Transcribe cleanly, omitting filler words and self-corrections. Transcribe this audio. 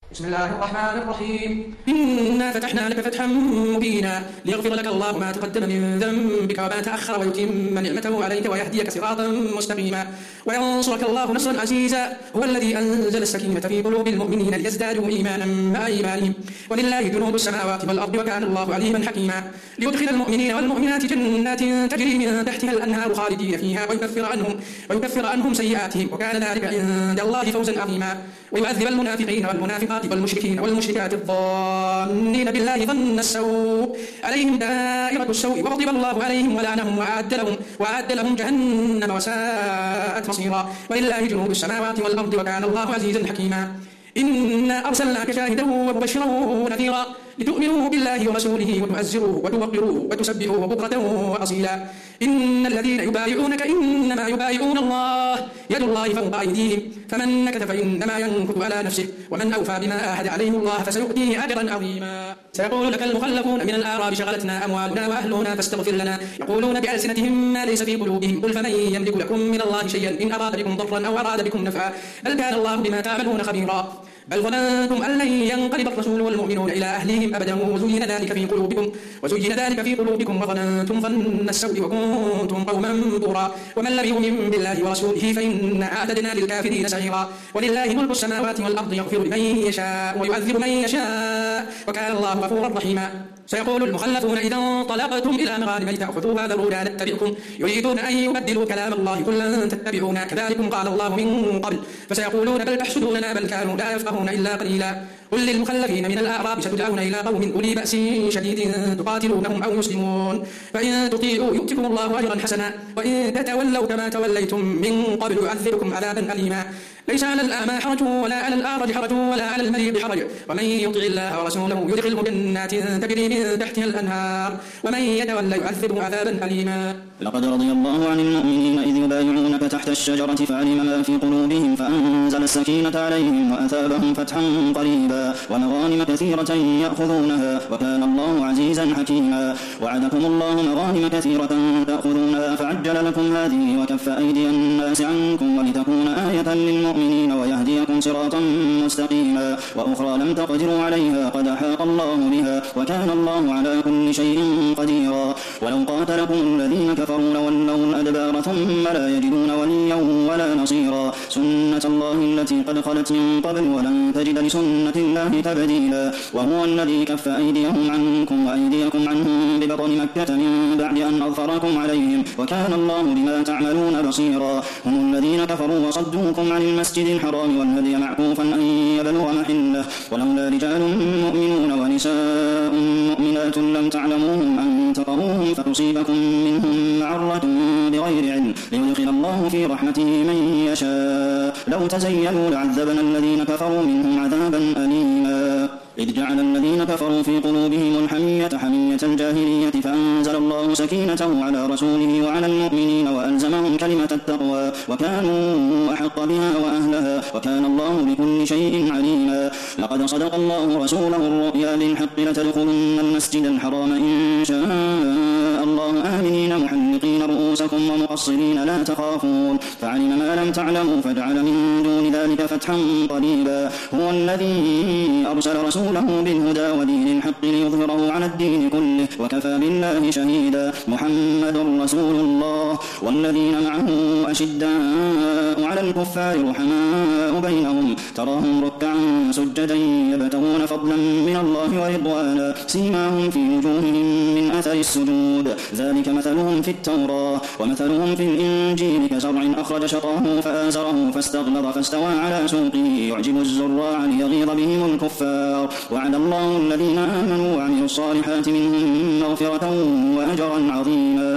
بسم الله الرحمن الرحيم. إنا فتحنا لك فتحا مبينا ليغفر لك الله ما تقدم من ذنبك وما تأخر ويتم نعمته عليك ويهديك صراطا مستقيما وينصرك الله نصرا عزيزا. هو الذي أنزل السكينة في قلوب المؤمنين ليزدادوا إيمانا مع إيمانهم ولله جنود السماوات والأرض وكان الله عليما حكيما. ليدخل المؤمنين والمؤمنات جنات تجري من تحتها الأنهار خالدين فيها ويكفر عنهم سيئاتهم وكان ذلك عند الله فوزا عظيما. ويعذب المنافقين والمنافقات والمشركين والمشركات الظانين بالله ظن السوء عليهم دائرة السوء وغضب الله عليهم ولعنهم وأعد لهم جهنم وساءت مصيرا. ولله جنود السماوات والأرض وكان الله عزيزا حكيما. إنا أرسلناك شاهدا ومبشرا ونذيرا لتؤمنوا بالله ورسوله وتعزروه وتوقروه وتسبحوه بكرة وأصيلا. إن الذين يبايعونك إنما يبايعون الله يد الله فوق أيديهم فمن نكث فإنما ينكث على نفسه ومن أوفى بما عاهد عليه الله فسيؤتيه أجرا عظيما. سيقول لك المخلفون من الأعراب شغلتنا أموالنا وأهلنا فاستغفر لنا يقولون بألسنتهم ما ليس في قلوبهم قل فمن يملك لكم من الله شيئا إن أراد بكم ضرا أو أراد بكم نفعا بل كان الله بما تعملون خبيرا. بل ظننتم أن لن ينقلب الرسول والمؤمنون إلى أهلهم أبدا وزين ذلك في قلوبكم وظننتم ظن السوء وكنتم قوما بورا. ومن لم يؤمن بالله ورسوله فإنا أعتدنا للكافرين سعيرا. ولله ملك السماوات والأرض يغفر لمن يشاء ويعذب من يشاء وكان الله غفورا رحيما. سيقول المخلفون إذا انطلقتم إلى مغانم لتأخذوها ذرونا نتبعكم يريدون أن يبدلوا كلام الله قل لن تتبعونا كذلكم قال الله من قبل فسيقولون بل تحسدوننا بل كانوا لا يفقهون إلا قليلا. قل للمخلفين من الأعراب ستدعون إلى قوم أولي بأس شديد تقاتلونهم أو يسلمون فإن تطيعوا يؤتكم الله أجرا حسنا وإن تتولوا كما توليتم من قبل يعذبكم عذابا أليما. ليس على الأعمى حرج ولا على الأعرج حرج ولا على المريض حرج ومن يطع الله ورسوله يدخله جنات تجري من تحتها الأنهار ومن يتولى يعذبه عذابا أليما. لقد رضي الله عن المؤمنين إذ يبايعونك تحت الشجرة فعلم ما في قلوبهم فأنزل السكينة عليهم وأثابهم فتحا قريبا ومغانم كثيرة يأخذونها وكان الله عزيزا حكيما. وعدكم الله مغانم كثيرة تأخذونها فعجل لكم هذه وكف أيدي الناس عنكم ولتكون آية للمؤمنين ويهديكم صراطا مستقيما. وأخرى لم تقدروا عليها قد أحاط الله بها وكان الله على كل شيء قديرا. ولو قاتلكم الذين كفروا لولوا الأدبار ثم لا يجدون وليا ولا نصيرا. سنة الله التي قد خلت من قبل ولن تجد لسنة الله تبديلا. وهو الذي كف أيديهم عنكم وأيديكم عنهم ببطن مكة من بعد أن أظفركم عليهم وكان الله بما تعملون بصيرا. هم الذين كفروا وصدوكم عن المسجد الحرام والهدي معكوفا أن يبلغ محله ولولا رجال مؤمنون ونساء مؤمنات لم تعلموهم أن تطروهم فتصيبكم منهم معرة بغير علم ليدخل الله في رحمته من يشاء. لو تزيلوا لعذبنا الذين كفروا منهم عذابا أليما. إذ جعل الذين كفروا في قلوبهم الحمية حمية الجاهلية فأنزل الله سكينته على رسوله وعلى المؤمنين وألزمهم كلمة التقوى وكانوا أحق بها وأهلها وكان الله بكل شيء عليما. لقد صدق الله رسوله الرؤيا بالحق لتدخلن المسجد الحرام إن شاء الله آمنين محلقين رؤوسكم ومقصرين لا تخافون فعلم ما لم تعلموا فجعل من دون ذلك فتحا قريبا. هو الذي أرسل رسوله بالهدى ودين الحق ليظهره على الدين كله وكفى بالله شهيدا. محمد رسول الله والذين معه أشداء على الكفار رحماء بينهم تراهم ركعا سجدا يبتغون فضلا من الله ورضوانا سيماهم في وجوههم من أثر السجود ذلك مثلهم في التوراة ومثلهم في الإنجيل كزرع أخرج شطاه فآزره فاستغلظ فاستوى على سوقه يعجب الزراع ليغيظ بهم الكفار. وعد الله الذين آمنوا وعملوا الصالحات منهم مغفرة وأجرا عظيما.